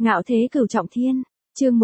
Ngạo thế cửu trọng thiên, chương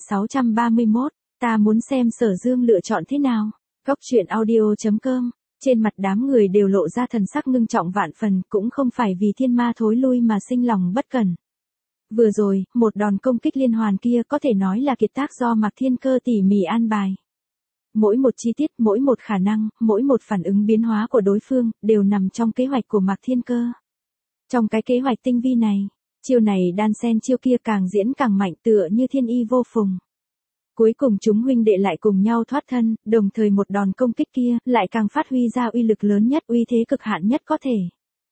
1631, ta muốn xem Sở Dương lựa chọn thế nào. Góc truyện audio.com, trên mặt đám người đều lộ ra thần sắc ngưng trọng vạn phần, cũng không phải vì thiên ma thối lui mà sinh lòng bất cẩn. Vừa rồi, một đòn công kích liên hoàn kia có thể nói là kiệt tác do Mạc Thiên Cơ tỉ mỉ an bài. Mỗi một chi tiết, mỗi một khả năng, mỗi một phản ứng biến hóa của đối phương, đều nằm trong kế hoạch của Mạc Thiên Cơ. Trong cái kế hoạch tinh vi này, chiêu này đan xen chiêu kia càng diễn càng mạnh tựa như thiên y vô phùng. Cuối cùng chúng huynh đệ lại cùng nhau thoát thân, đồng thời một đòn công kích kia lại càng phát huy ra uy lực lớn nhất, uy thế cực hạn nhất có thể.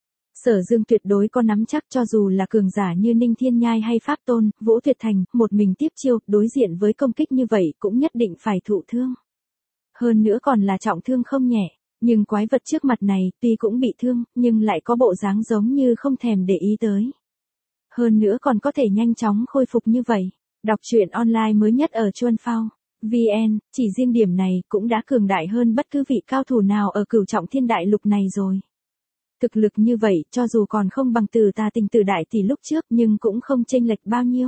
Sở Dương tuyệt đối có nắm chắc, cho dù là cường giả như Ninh Thiên Nhai hay Pháp Tôn, Vũ Tuyệt Thành, một mình tiếp chiêu, đối diện với công kích như vậy cũng nhất định phải thụ thương. Hơn nữa còn là trọng thương không nhẹ, nhưng quái vật trước mặt này tuy cũng bị thương, nhưng lại có bộ dáng giống như không thèm để ý tới. Hơn nữa còn có thể nhanh chóng khôi phục như vậy. Đọc truyện online mới nhất ở Chuan Phao VN, chỉ riêng điểm này cũng đã cường đại hơn bất cứ vị cao thủ nào ở cửu trọng thiên đại lục này rồi. Thực lực như vậy, cho dù còn không bằng Từ Tà Tình Tử đại tỷ lúc trước, nhưng cũng không chênh lệch bao nhiêu.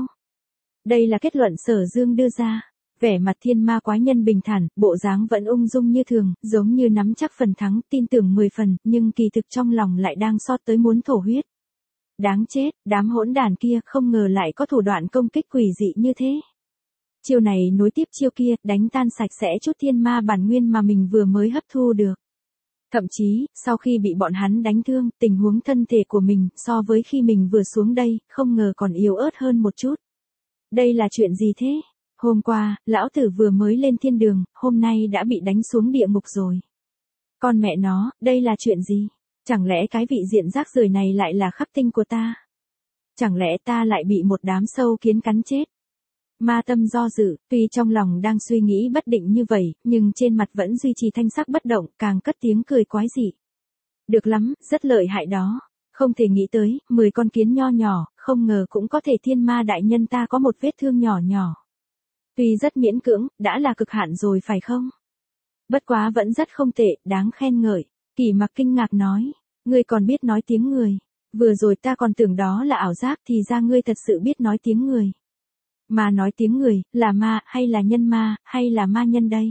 Đây là kết luận Sở Dương đưa ra. Vẻ mặt thiên ma quái nhân bình thản, bộ dáng vẫn ung dung như thường, giống như nắm chắc phần thắng, tin tưởng 10 phần, nhưng kỳ thực trong lòng lại đang xót tới muốn thổ huyết. Đáng chết, đám hỗn đàn kia không ngờ lại có thủ đoạn công kích quỷ dị như thế. Chiêu này nối tiếp chiêu kia, đánh tan sạch sẽ chút thiên ma bản nguyên mà mình vừa mới hấp thu được. Thậm chí, sau khi bị bọn hắn đánh thương, tình huống thân thể của mình so với khi mình vừa xuống đây, không ngờ còn yếu ớt hơn một chút. Đây là chuyện gì thế? Hôm qua, lão tử vừa mới lên thiên đường, hôm nay đã bị đánh xuống địa ngục rồi. Con mẹ nó, đây là chuyện gì? Chẳng lẽ cái vị diện rác rưởi này lại là khắc tinh của ta? Chẳng lẽ ta lại bị một đám sâu kiến cắn chết? Ma tâm do dự, tuy trong lòng đang suy nghĩ bất định như vậy, nhưng trên mặt vẫn duy trì thanh sắc bất động, càng cất tiếng cười quái dị. Được lắm, rất lợi hại đó. Không thể nghĩ tới, 10 con kiến nho nhỏ, không ngờ cũng có thể thiên ma đại nhân ta có một vết thương nhỏ nhỏ. Tuy rất miễn cưỡng, đã là cực hạn rồi phải không? Bất quá vẫn rất không tệ, đáng khen ngợi. Kỳ Mặc kinh ngạc nói, ngươi còn biết nói tiếng người. Vừa rồi ta còn tưởng đó là ảo giác, thì ra ngươi thật sự biết nói tiếng người. Mà nói tiếng người, là ma, hay là nhân ma, hay là ma nhân đây?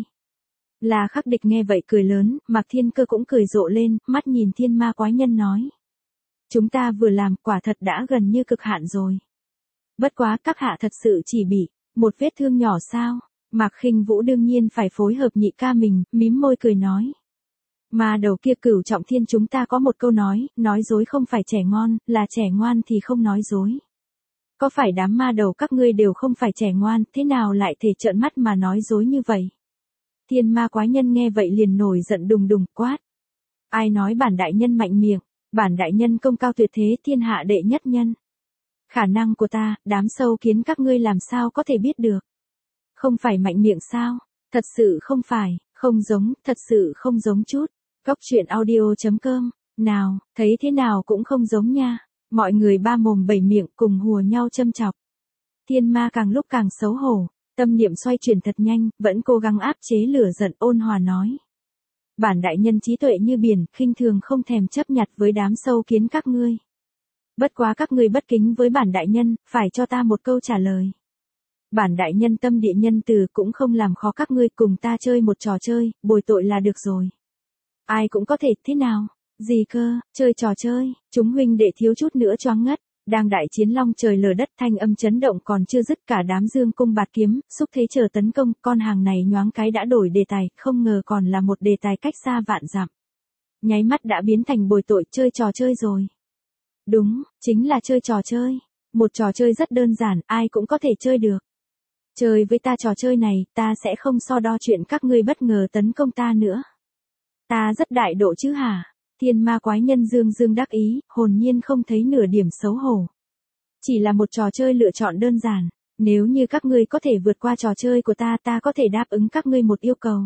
Là Khắc Địch nghe vậy cười lớn, Mạc Thiên Cơ cũng cười rộ lên, mắt nhìn thiên ma quái nhân nói. Chúng ta vừa làm, quả thật đã gần như cực hạn rồi. Bất quá các hạ thật sự chỉ bị một vết thương nhỏ sao? Mạc Khinh Vũ đương nhiên phải phối hợp nhị ca mình, mím môi cười nói. Mà đầu kia cửu trọng thiên chúng ta có một câu nói dối không phải trẻ ngon, là trẻ ngoan thì không nói dối. Có phải đám ma đầu các ngươi đều không phải trẻ ngoan, thế nào lại thể trợn mắt mà nói dối như vậy? Thiên ma quái nhân nghe vậy liền nổi giận đùng đùng quát. Ai nói bản đại nhân mạnh miệng, bản đại nhân công cao tuyệt thế, thiên hạ đệ nhất nhân. Khả năng của ta, đám sâu kiến các ngươi làm sao có thể biết được? Không phải mạnh miệng sao? Thật sự không phải, không giống, thật sự không giống chút. Góc truyện audio.com, nào, thấy thế nào cũng không giống nha. Mọi người ba mồm bảy miệng cùng hùa nhau châm chọc. Thiên ma càng lúc càng xấu hổ, tâm niệm xoay chuyển thật nhanh, vẫn cố gắng áp chế lửa giận, ôn hòa nói. Bản đại nhân trí tuệ như biển, khinh thường không thèm chấp nhặt với đám sâu kiến các ngươi. Bất quá các ngươi bất kính với bản đại nhân, phải cho ta một câu trả lời. Bản đại nhân tâm địa nhân từ cũng không làm khó các ngươi, cùng ta chơi một trò chơi, bồi tội là được rồi. Ai cũng có thể, thế nào? Gì cơ, chơi trò chơi, chúng huynh đệ thiếu chút nữa choáng ngất. Đang đại chiến long trời lở đất, thanh âm chấn động còn chưa dứt, cả đám dương cung bạt kiếm, xúc thế chờ tấn công, con hàng này nhoáng cái đã đổi đề tài, không ngờ còn là một đề tài cách xa vạn dặm. Nháy mắt đã biến thành bồi tội, chơi trò chơi rồi. Đúng, chính là chơi trò chơi. Một trò chơi rất đơn giản, ai cũng có thể chơi được. Chơi với ta trò chơi này, ta sẽ không so đo chuyện các ngươi bất ngờ tấn công ta nữa. Ta rất đại độ chứ hả? Thiên ma quái nhân dương dương đắc ý, hồn nhiên không thấy nửa điểm xấu hổ. Chỉ là một trò chơi lựa chọn đơn giản. Nếu như các ngươi có thể vượt qua trò chơi của ta, ta có thể đáp ứng các ngươi một yêu cầu.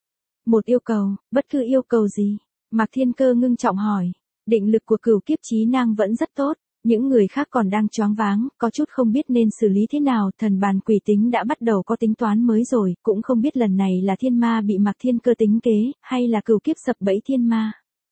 Một yêu cầu, bất cứ yêu cầu gì? Mạc Thiên Cơ ngưng trọng hỏi. Định lực của cửu kiếp trí năng vẫn rất tốt. Những người khác còn đang choáng váng, có chút không biết nên xử lý thế nào, thần bàn quỷ tính đã bắt đầu có tính toán mới rồi, cũng không biết lần này là thiên ma bị Mạc Thiên Cơ tính kế, hay là cửu kiếp sập bẫy thiên ma.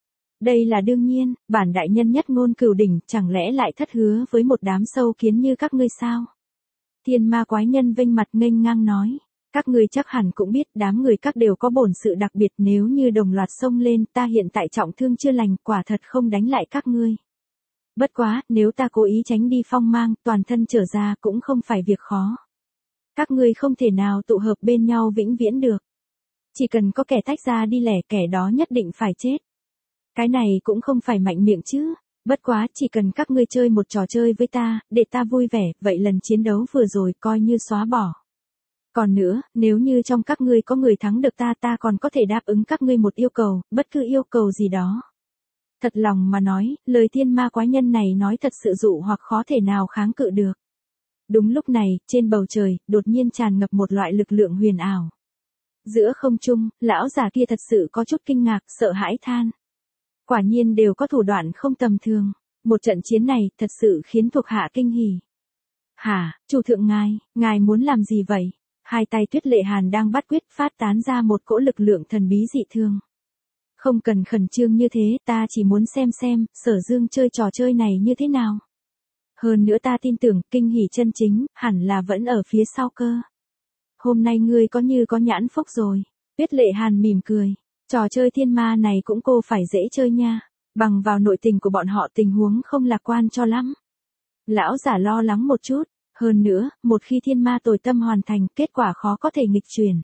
Đây là đương nhiên, bản đại nhân nhất ngôn cửu đỉnh, chẳng lẽ lại thất hứa với một đám sâu kiến như các ngươi sao? Thiên ma quái nhân vênh mặt nghênh ngang nói. Các ngươi chắc hẳn cũng biết đám người các đều có bổn sự đặc biệt, nếu như đồng loạt xông lên, ta hiện tại trọng thương chưa lành, quả thật không đánh lại các ngươi. Bất quá, nếu ta cố ý tránh đi phong mang, toàn thân trở ra cũng không phải việc khó. Các ngươi không thể nào tụ hợp bên nhau vĩnh viễn được. Chỉ cần có kẻ tách ra đi lẻ, kẻ đó nhất định phải chết. Cái này cũng không phải mạnh miệng chứ. Bất quá, chỉ cần các ngươi chơi một trò chơi với ta, để ta vui vẻ, vậy lần chiến đấu vừa rồi coi như xóa bỏ. Còn nữa, nếu như trong các ngươi có người thắng được ta còn có thể đáp ứng các ngươi một yêu cầu, bất cứ yêu cầu gì đó. Thật lòng mà nói, lời thiên ma quái nhân này nói thật sự dụ hoặc khó thể nào kháng cự được. Đúng lúc này, trên bầu trời, đột nhiên tràn ngập một loại lực lượng huyền ảo. Giữa không trung, lão già kia thật sự có chút kinh ngạc, sợ hãi than. Quả nhiên đều có thủ đoạn không tầm thường. Một trận chiến này, thật sự khiến thuộc hạ kinh hỉ. Hả, chủ thượng ngài muốn làm gì vậy? Hai tay Tuyết Lệ Hàn đang bắt quyết phát tán ra một cỗ lực lượng thần bí dị thường. Không cần khẩn trương như thế, ta chỉ muốn xem, Sở Dương chơi trò chơi này như thế nào. Hơn nữa ta tin tưởng, kinh hỉ chân chính, hẳn là vẫn ở phía sau cơ. Hôm nay ngươi có như có nhãn phúc rồi. Tuyết Lệ Hàn mỉm cười. Trò chơi thiên ma này cũng cô phải dễ chơi nha. Bằng vào nội tình của bọn họ tình huống không lạc quan cho lắm. Lão giả lo lắng một chút. Hơn nữa, một khi thiên ma tồi tâm hoàn thành, kết quả khó có thể nghịch chuyển.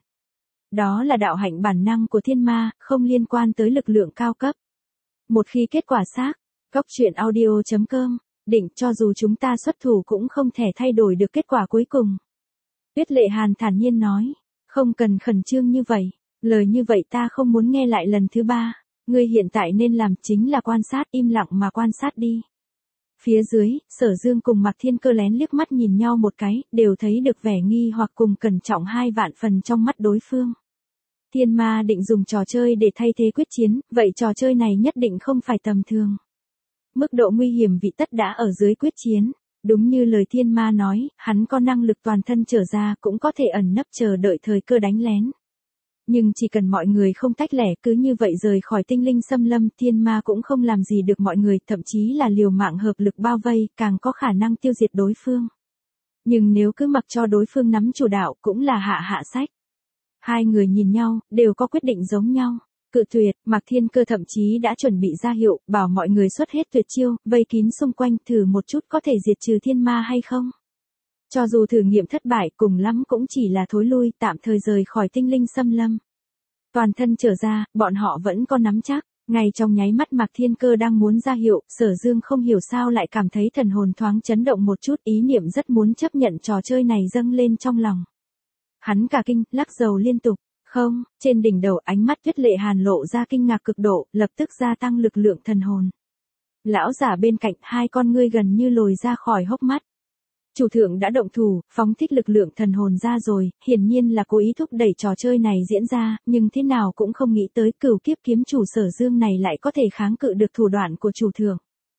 Đó là đạo hạnh bản năng của thiên ma, không liên quan tới lực lượng cao cấp. Một khi kết quả xác, goctruyện.audio.com, định cho dù chúng ta xuất thủ cũng không thể thay đổi được kết quả cuối cùng. Tuyết Lệ Hàn thản nhiên nói, không cần khẩn trương như vậy, lời như vậy ta không muốn nghe lại lần thứ ba, ngươi hiện tại nên làm chính là quan sát, im lặng mà quan sát đi. Phía dưới, Sở Dương cùng Mạc Thiên Cơ lén liếc mắt nhìn nhau một cái, đều thấy được vẻ nghi hoặc cùng cẩn trọng 2 vạn phần trong mắt đối phương. Thiên ma định dùng trò chơi để thay thế quyết chiến, vậy trò chơi này nhất định không phải tầm thường. Mức độ nguy hiểm vị tất đã ở dưới quyết chiến. Đúng như lời thiên ma nói, hắn có năng lực toàn thân trở ra cũng có thể ẩn nấp chờ đợi thời cơ đánh lén. Nhưng chỉ cần mọi người không tách lẻ cứ như vậy rời khỏi tinh linh xâm lâm, thiên ma cũng không làm gì được mọi người, thậm chí là liều mạng hợp lực bao vây, càng có khả năng tiêu diệt đối phương. Nhưng nếu cứ mặc cho đối phương nắm chủ đạo cũng là hạ sách. Hai người nhìn nhau, đều có quyết định giống nhau. Cự tuyệt, Mạc Thiên Cơ thậm chí đã chuẩn bị ra hiệu, bảo mọi người xuất hết tuyệt chiêu, vây kín xung quanh thử một chút có thể diệt trừ thiên ma hay không. Cho dù thử nghiệm thất bại cùng lắm cũng chỉ là thối lui, tạm thời rời khỏi tinh linh xâm lâm. Toàn thân trở ra, bọn họ vẫn có nắm chắc. Ngay trong nháy mắt Mạc Thiên Cơ đang muốn ra hiệu, Sở Dương không hiểu sao lại cảm thấy thần hồn thoáng chấn động một chút, ý niệm rất muốn chấp nhận trò chơi này dâng lên trong lòng. Hắn cả kinh, lắc đầu liên tục. Không, trên đỉnh đầu ánh mắt Tuyết Lệ Hàn lộ ra kinh ngạc cực độ, lập tức gia tăng lực lượng thần hồn. Lão giả bên cạnh, 2 con ngươi gần như lồi ra khỏi hốc mắt. Chủ thượng đã động thủ, phóng thích lực lượng thần hồn ra rồi, hiển nhiên là cố ý thúc đẩy trò chơi này diễn ra, nhưng thế nào cũng không nghĩ tới Cửu Kiếp kiếm chủ Sở Dương này lại có thể kháng cự được thủ đoạn của chủ thượng.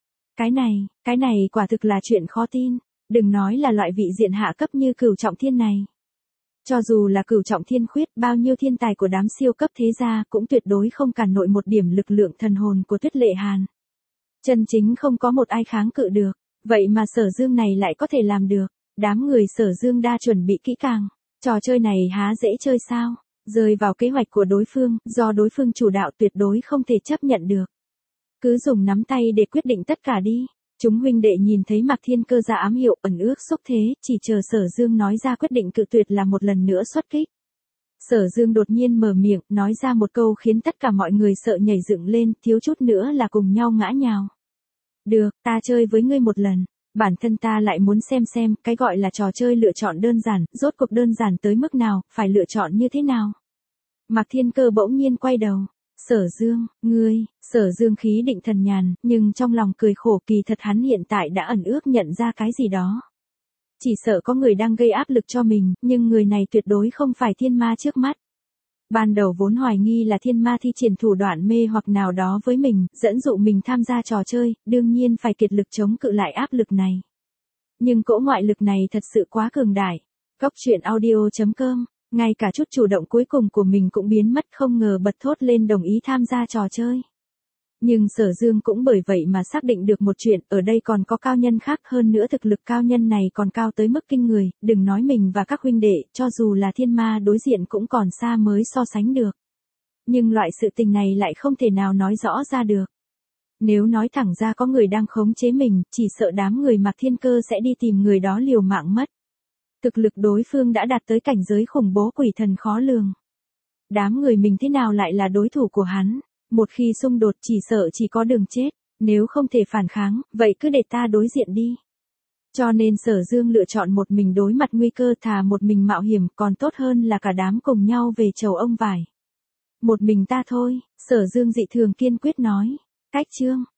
Cái này quả thực là chuyện khó tin, đừng nói là loại vị diện hạ cấp như Cửu Trọng Thiên này. Cho dù là Cửu Trọng Thiên khuyết, bao nhiêu thiên tài của đám siêu cấp thế gia cũng tuyệt đối không cản nổi một điểm lực lượng thần hồn của Tuyết Lệ Hàn. Chân chính không có một ai kháng cự được, vậy mà Sở Dương này lại có thể làm được. Đám người Sở Dương đã chuẩn bị kỹ càng, trò chơi này há dễ chơi sao, rơi vào kế hoạch của đối phương, do đối phương chủ đạo tuyệt đối không thể chấp nhận được. Cứ dùng nắm tay để quyết định tất cả đi. Chúng huynh đệ nhìn thấy Mạc Thiên Cơ ra ám hiệu ẩn ước xúc thế, chỉ chờ Sở Dương nói ra quyết định cự tuyệt là một lần nữa xuất kích. Sở Dương đột nhiên mở miệng, nói ra một câu khiến tất cả mọi người sợ nhảy dựng lên, thiếu chút nữa là cùng nhau ngã nhào. Được, ta chơi với ngươi một lần, bản thân ta lại muốn xem, cái gọi là trò chơi lựa chọn đơn giản, rốt cuộc đơn giản tới mức nào, phải lựa chọn như thế nào. Mạc Thiên Cơ bỗng nhiên quay đầu. Sở Dương, Sở Dương khí định thần nhàn, nhưng trong lòng cười khổ, kỳ thật hắn hiện tại đã ẩn ước nhận ra cái gì đó. Chỉ sợ có người đang gây áp lực cho mình, nhưng người này tuyệt đối không phải thiên ma trước mắt. Ban đầu vốn hoài nghi là thiên ma thi triển thủ đoạn mê hoặc nào đó với mình, dẫn dụ mình tham gia trò chơi, đương nhiên phải kiệt lực chống cự lại áp lực này. Nhưng cỗ ngoại lực này thật sự quá cường đại. Goctruyện.audio.com, ngay cả chút chủ động cuối cùng của mình cũng biến mất, không ngờ bật thốt lên đồng ý tham gia trò chơi. Nhưng Sở Dương cũng bởi vậy mà xác định được một chuyện, ở đây còn có cao nhân khác, hơn nữa thực lực cao nhân này còn cao tới mức kinh người, đừng nói mình và các huynh đệ, cho dù là thiên ma đối diện cũng còn xa mới so sánh được. Nhưng loại sự tình này lại không thể nào nói rõ ra được. Nếu nói thẳng ra có người đang khống chế mình, chỉ sợ đám người Mạc Thiên Cơ sẽ đi tìm người đó liều mạng mất. Thực lực đối phương đã đạt tới cảnh giới khủng bố quỷ thần khó lường. Đám người mình thế nào lại là đối thủ của hắn? Một khi xung đột chỉ sợ chỉ có đường chết, nếu không thể phản kháng, vậy cứ để ta đối diện đi. Cho nên Sở Dương lựa chọn một mình đối mặt nguy cơ, thà một mình mạo hiểm còn tốt hơn là cả đám cùng nhau về chầu ông vải. Một mình ta thôi, Sở Dương dị thường kiên quyết nói. Cách chương